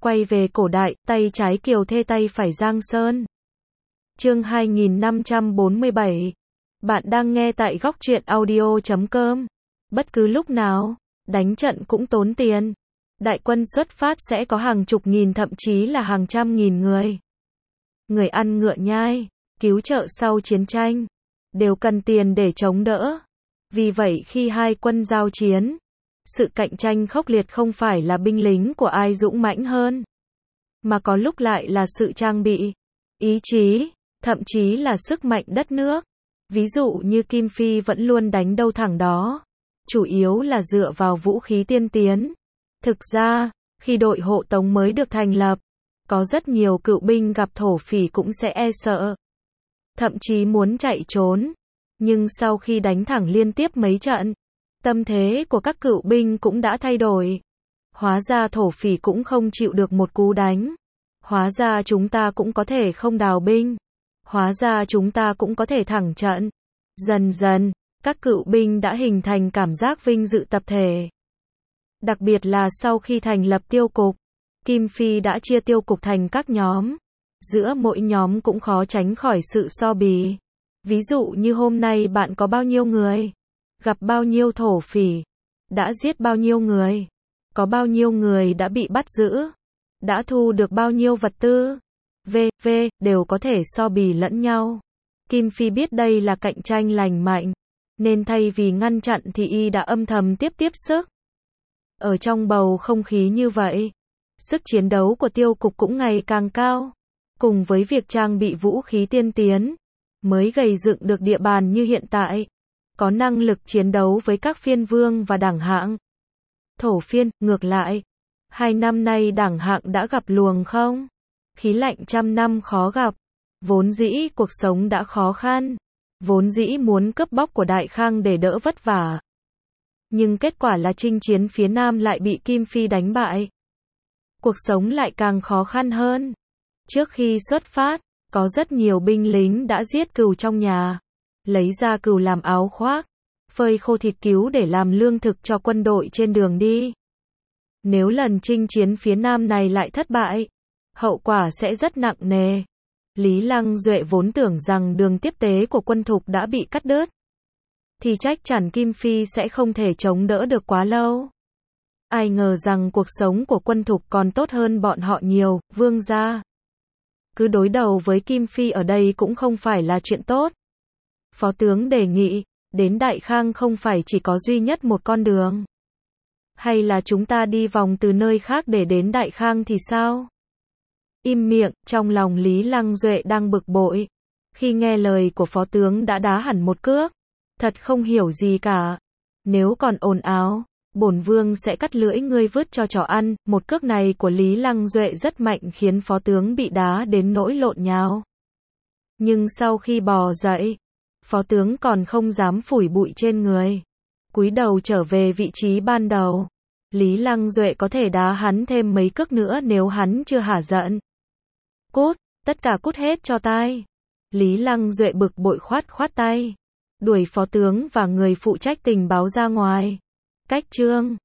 Quay về cổ đại, tay trái Kiều Thê tay phải Giang Sơn. Chương 2547. Bạn đang nghe tại góc truyện audio.com. Bất cứ lúc nào, đánh trận cũng tốn tiền. Đại quân xuất phát sẽ có hàng chục nghìn thậm chí là hàng trăm nghìn người. Người ăn ngựa nhai, cứu trợ sau chiến tranh, đều cần tiền để chống đỡ. Vì vậy khi hai quân giao chiến, sự cạnh tranh khốc liệt không phải là binh lính của ai dũng mãnh hơn, mà có lúc lại là sự trang bị, ý chí, thậm chí là sức mạnh đất nước. Ví dụ như Kim Phi vẫn luôn đánh đâu thẳng đó, chủ yếu là dựa vào vũ khí tiên tiến. Thực ra, khi đội hộ tống mới được thành lập, có rất nhiều cựu binh gặp thổ phỉ cũng sẽ e sợ, thậm chí muốn chạy trốn. Nhưng sau khi đánh thẳng liên tiếp mấy trận, tâm thế của các cựu binh cũng đã thay đổi. Hóa ra thổ phỉ cũng không chịu được một cú đánh. Hóa ra chúng ta cũng có thể không đào binh. Hóa ra chúng ta cũng có thể thẳng trận. Dần dần, các cựu binh đã hình thành cảm giác vinh dự tập thể. Đặc biệt là sau khi thành lập tiêu cục, Kim Phi đã chia tiêu cục thành các nhóm. Giữa mỗi nhóm cũng khó tránh khỏi sự so bì. Ví dụ như hôm nay bạn có bao nhiêu người, gặp bao nhiêu thổ phỉ, đã giết bao nhiêu người, có bao nhiêu người đã bị bắt giữ, đã thu được bao nhiêu vật tư, v.v. đều có thể so bì lẫn nhau. Kim Phi biết đây là cạnh tranh lành mạnh, nên thay vì ngăn chặn thì y đã âm thầm tiếp sức. Ở trong bầu không khí như vậy, sức chiến đấu của tiêu cục cũng ngày càng cao, cùng với việc trang bị vũ khí tiên tiến, mới gầy dựng được địa bàn như hiện tại, có năng lực chiến đấu với các phiên vương và đẳng hạng. Thổ phiên, ngược lại, 2 năm nay đẳng hạng đã gặp luồng không? Khí lạnh trăm năm khó gặp, vốn dĩ cuộc sống đã khó khăn, vốn dĩ muốn cướp bóc của Đại Khang để đỡ vất vả. Nhưng kết quả là chinh chiến phía Nam lại bị Kim Phi đánh bại. Cuộc sống lại càng khó khăn hơn. Trước khi xuất phát, có rất nhiều binh lính đã giết cừu trong nhà, lấy ra cừu làm áo khoác, phơi khô thịt cứu để làm lương thực cho quân đội trên đường đi. Nếu lần chinh chiến phía Nam này lại thất bại, hậu quả sẽ rất nặng nề. Lý Lăng Duệ vốn tưởng rằng đường tiếp tế của quân Thục đã bị cắt đứt, thì chắc chắn Kim Phi sẽ không thể chống đỡ được quá lâu. Ai ngờ rằng cuộc sống của quân Thục còn tốt hơn bọn họ nhiều, vương gia. Cứ đối đầu với Kim Phi ở đây cũng không phải là chuyện tốt. Phó tướng đề nghị, đến Đại Khang không phải chỉ có duy nhất một con đường. Hay là chúng ta đi vòng từ nơi khác để đến Đại Khang thì sao? Im miệng, trong lòng Lý Lăng Duệ đang bực bội. Khi nghe lời của phó tướng đã đá hẳn một cước. Thật không hiểu gì cả. Nếu còn ồn ào, bổn vương sẽ cắt lưỡi ngươi vứt cho chó ăn. Một cước này của Lý Lăng Duệ rất mạnh khiến phó tướng bị đá đến nỗi lộn nhào. Nhưng sau khi bò dậy, phó tướng còn không dám phủi bụi trên người, cúi đầu trở về vị trí ban đầu. Lý Lăng Duệ có thể đá hắn thêm mấy cước nữa nếu hắn chưa hả giận. Cút, tất cả cút hết cho tai. Lý Lăng Duệ bực bội khoát tay, đuổi phó tướng và người phụ trách tình báo ra ngoài. Cách chương